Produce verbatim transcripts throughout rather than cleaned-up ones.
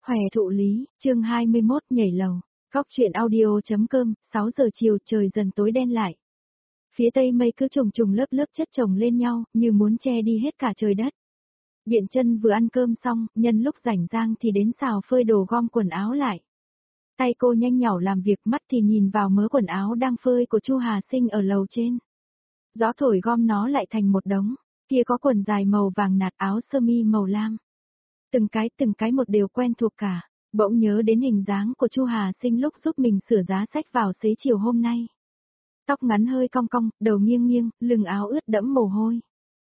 Hòe thụ lý, chương hai mươi mốt nhảy lầu. Góc truyện audio.com, sáu giờ chiều trời dần tối đen lại. Phía tây mây cứ trùng trùng lớp lớp chất chồng lên nhau, như muốn che đi hết cả trời đất. Biện Chân vừa ăn cơm xong, nhân lúc rảnh rang thì đến xào phơi đồ gom quần áo lại. Tay cô nhanh nhảu làm việc, mắt thì nhìn vào mớ quần áo đang phơi của Chu Hà Sinh ở lầu trên. Gió thổi gom nó lại thành một đống, kia có quần dài màu vàng nạt, áo sơ mi màu lam. Từng cái từng cái một đều quen thuộc cả, bỗng nhớ đến hình dáng của Chu Hà Sinh lúc giúp mình sửa giá sách vào xế chiều hôm nay. Tóc ngắn hơi cong cong, đầu nghiêng nghiêng, lưng áo ướt đẫm mồ hôi.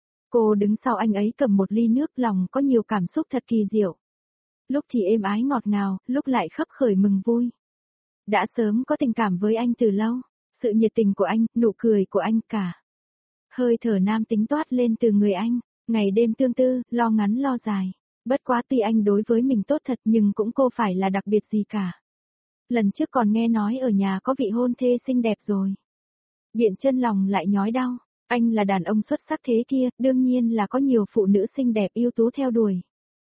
Cô đứng sau anh ấy cầm một ly nước, lòng có nhiều cảm xúc thật kỳ diệu. Lúc thì êm ái ngọt ngào, lúc lại khấp khởi mừng vui. Đã sớm có tình cảm với anh từ lâu, sự nhiệt tình của anh, nụ cười của anh cả. Hơi thở nam tính toát lên từ người anh, ngày đêm tương tư, lo ngắn lo dài. Bất quá tuy anh đối với mình tốt thật nhưng cũng cô phải là đặc biệt gì cả. Lần trước còn nghe nói ở nhà có vị hôn thê xinh đẹp rồi. Biện Chân lòng lại nhói đau, anh là đàn ông xuất sắc thế kia, đương nhiên là có nhiều phụ nữ xinh đẹp ưu tú theo đuổi.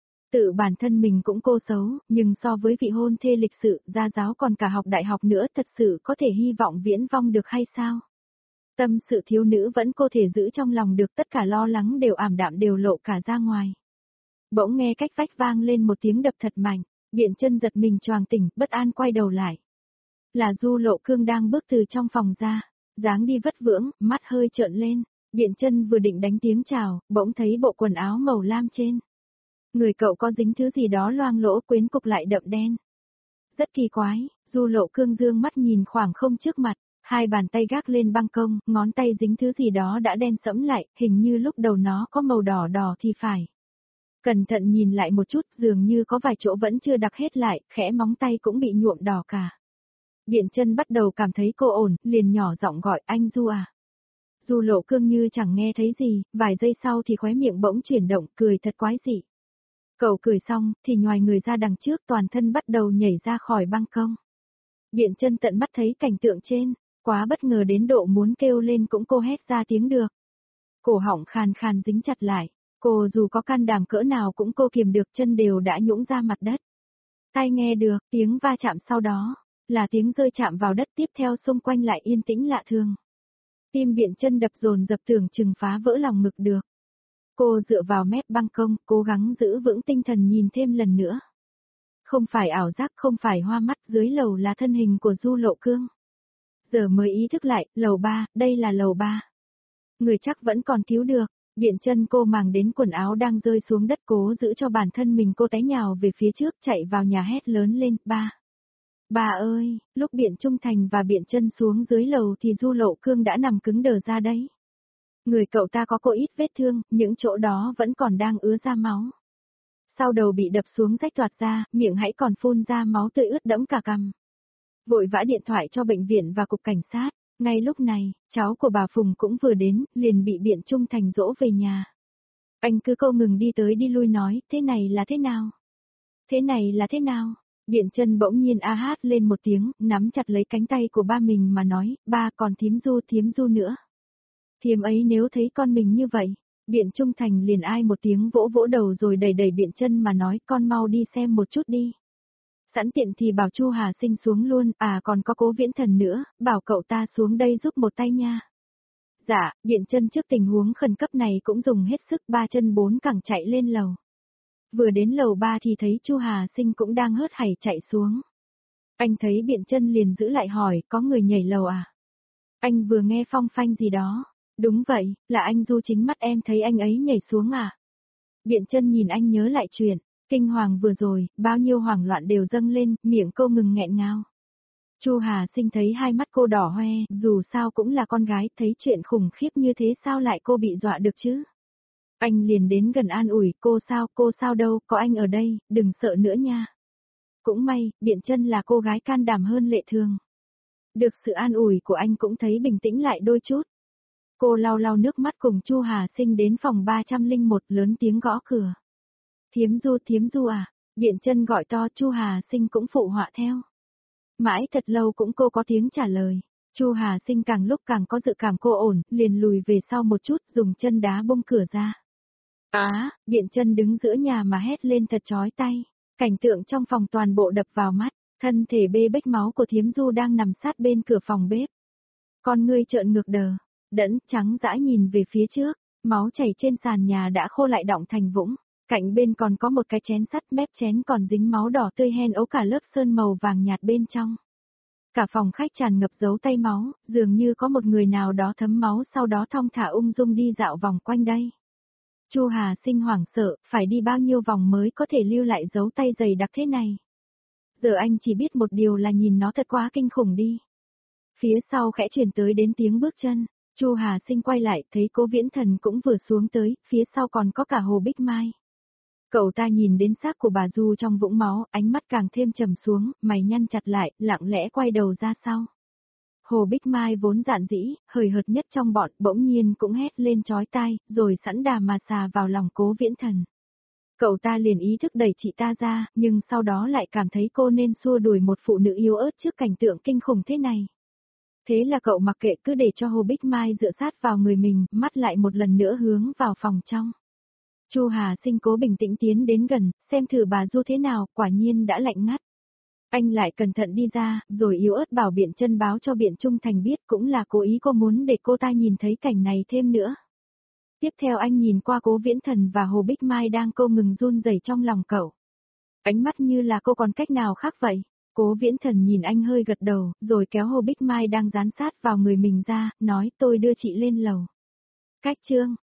Tự bản thân mình cũng cô xấu, nhưng so với vị hôn thê lịch sự, gia giáo còn cả học đại học nữa, thật sự có thể hy vọng viễn vong được hay sao? Tâm sự thiếu nữ vẫn cô thể giữ trong lòng được, tất cả lo lắng đều ảm đạm đều lộ cả ra ngoài. Bỗng nghe cách vách vang lên một tiếng đập thật mạnh, Biện Chân giật mình choàng tỉnh, bất an quay đầu lại. Là Du Lộ Cương đang bước từ trong phòng ra, dáng đi vất vưởng, mắt hơi trợn lên. Biện Chân vừa định đánh tiếng chào, bỗng thấy bộ quần áo màu lam trên người cậu có dính thứ gì đó loang lỗ, quyến cục lại đậm đen. Rất kỳ quái, Du Lộ Cương dương mắt nhìn khoảng không trước mặt, hai bàn tay gác lên băng công, ngón tay dính thứ gì đó đã đen sẫm lại, hình như lúc đầu nó có màu đỏ đỏ thì phải. Cẩn thận nhìn lại một chút, dường như có vài chỗ vẫn chưa đặc hết lại, khẽ móng tay cũng bị nhuộm đỏ cả. Biện Chân bắt đầu cảm thấy cô ổn, liền nhỏ giọng gọi, anh Du à. Du Lộ Cương như chẳng nghe thấy gì, vài giây sau thì khóe miệng bỗng chuyển động, cười thật quái dị. Cậu cười xong, thì nhoài người ra đằng trước, toàn thân bắt đầu nhảy ra khỏi băng công. Biện Chân tận mắt thấy cảnh tượng trên, quá bất ngờ đến độ muốn kêu lên cũng cô hét ra tiếng được. Cổ họng khàn khàn dính chặt lại, cô dù có can đảm cỡ nào cũng cô kiềm được, chân đều đã nhũn ra mặt đất. Tai nghe được tiếng va chạm, sau đó là tiếng rơi chạm vào đất, tiếp theo xung quanh lại yên tĩnh lạ thường. Tim Biện Chân đập dồn dập, tưởng chừng phá vỡ lòng ngực được. Cô dựa vào mép băng công, cố gắng giữ vững tinh thần nhìn thêm lần nữa. Không phải ảo giác, không phải hoa mắt, dưới lầu là thân hình của Du Lộ Cương. Giờ mới ý thức lại, lầu ba, đây là lầu ba. Người chắc vẫn còn cứu được. Biện Chân cô màng đến quần áo đang rơi xuống đất, cố giữ cho bản thân mình, cô té nhào về phía trước, chạy vào nhà hét lớn lên, ba. Bà ơi, lúc Biện Trung Thành và Biện Chân xuống dưới lầu thì Du Lộ Cương đã nằm cứng đờ ra đấy. Người cậu ta có cô ít vết thương, những chỗ đó vẫn còn đang ứa ra máu. Sau đầu bị đập xuống rách toạc ra, miệng hãy còn phun ra máu tươi ướt đẫm cả cằm. Vội vã điện thoại cho bệnh viện và cục cảnh sát. Ngay lúc này, cháu của bà Phùng cũng vừa đến, liền bị Biện Trung Thành dỗ về nhà. Anh cứ câu ngừng đi tới đi lui nói, thế này là thế nào? Thế này là thế nào? Biện Chân bỗng nhiên a hát lên một tiếng, nắm chặt lấy cánh tay của ba mình mà nói, ba còn thím Du thím Du nữa. Thím ấy nếu thấy con mình như vậy, Biện Trung Thành liền ai một tiếng vỗ vỗ đầu rồi đẩy đẩy Biện Chân mà nói, con mau đi xem một chút đi. Sẵn tiện thì bảo Chu Hà Sinh xuống luôn, à còn có Cố Viễn Thần nữa, bảo cậu ta xuống đây giúp một tay nha. Dạ, Biện Chân trước tình huống khẩn cấp này cũng dùng hết sức, ba chân bốn cẳng chạy lên lầu. Vừa đến lầu ba thì thấy Chu Hà Sinh cũng đang hớt hải chạy xuống. Anh thấy Biện Chân liền giữ lại hỏi, có người nhảy lầu à? Anh vừa nghe phong phanh gì đó. Đúng vậy, là anh Du, chính mắt em thấy anh ấy nhảy xuống à? Biện Chân nhìn anh nhớ lại chuyện kinh hoàng vừa rồi, bao nhiêu hoảng loạn đều dâng lên, miệng cô ngừng nghẹn ngào. Chu Hà Sinh thấy hai mắt cô đỏ hoe, dù sao cũng là con gái, thấy chuyện khủng khiếp như thế sao lại cô bị dọa được chứ? Anh liền đến gần an ủi, cô sao, cô sao đâu, có anh ở đây, đừng sợ nữa nha. Cũng may, Biện Chân là cô gái can đảm hơn lệ thường. Được sự an ủi của anh cũng thấy bình tĩnh lại đôi chút. Cô lau lau nước mắt cùng Chu Hà Sinh đến phòng ba trăm lẻ một, lớn tiếng gõ cửa. Thiếm Du, Thiếm Du à? Biện Chân gọi to, Chu Hà Sinh cũng phụ họa theo. Mãi thật lâu cũng cô có tiếng trả lời. Chu Hà Sinh càng lúc càng có dự cảm cô ổn, liền lùi về sau một chút, dùng chân đá bung cửa ra. Á, à, Biện Chân đứng giữa nhà mà hét lên thật chói tai. Cảnh tượng trong phòng toàn bộ đập vào mắt, thân thể bê bết máu của Thiếm Du đang nằm sát bên cửa phòng bếp. Con ngươi trợn ngược đờ, đẫn trắng dã nhìn về phía trước, máu chảy trên sàn nhà đã khô lại đọng thành vũng, cạnh bên còn có một cái chén sắt, mép chén còn dính máu đỏ tươi hen ấu cả lớp sơn màu vàng nhạt bên trong. Cả phòng khách tràn ngập dấu tay máu, dường như có một người nào đó thấm máu sau đó thong thả ung dung đi dạo vòng quanh đây. Chu Hà Sinh hoảng sợ, phải đi bao nhiêu vòng mới có thể lưu lại dấu tay dày đặc thế này. Giờ anh chỉ biết một điều là nhìn nó thật quá kinh khủng đi. Phía sau khẽ chuyển tới đến tiếng bước chân, Chu Hà Sinh quay lại thấy Cố Viễn Thần cũng vừa xuống tới, phía sau còn có cả Hồ Bích Mai. Cậu ta nhìn đến xác của bà Du trong vũng máu, ánh mắt càng thêm trầm xuống, mày nhăn chặt lại, lặng lẽ quay đầu ra sau. Hồ Bích Mai vốn dạn dĩ, hời hợt nhất trong bọn, bỗng nhiên cũng hét lên chói tai, rồi sẵn đà mà xà vào lòng Cố Viễn Thần. Cậu ta liền ý thức đẩy chị ta ra, nhưng sau đó lại cảm thấy cô nên xua đuổi một phụ nữ yếu ớt trước cảnh tượng kinh khủng thế này. Thế là cậu mặc kệ cứ để cho Hồ Bích Mai dựa sát vào người mình, mắt lại một lần nữa hướng vào phòng trong. Chu Hà Sinh cố bình tĩnh tiến đến gần, xem thử bà Du thế nào, quả nhiên đã lạnh ngắt. Anh lại cẩn thận đi ra, rồi yếu ớt bảo Biện Chân báo cho Biện Trung Thành biết, cũng là cố ý cô muốn để cô ta nhìn thấy cảnh này thêm nữa. Tiếp theo anh nhìn qua Cố Viễn Thần và Hồ Bích Mai đang cô ngừng run rẩy trong lòng cậu. Ánh mắt như là cô còn cách nào khác vậy. Cố Viễn Thần nhìn anh hơi gật đầu, rồi kéo Hồ Bích Mai đang dán sát vào người mình ra, nói tôi đưa chị lên lầu. Cách chương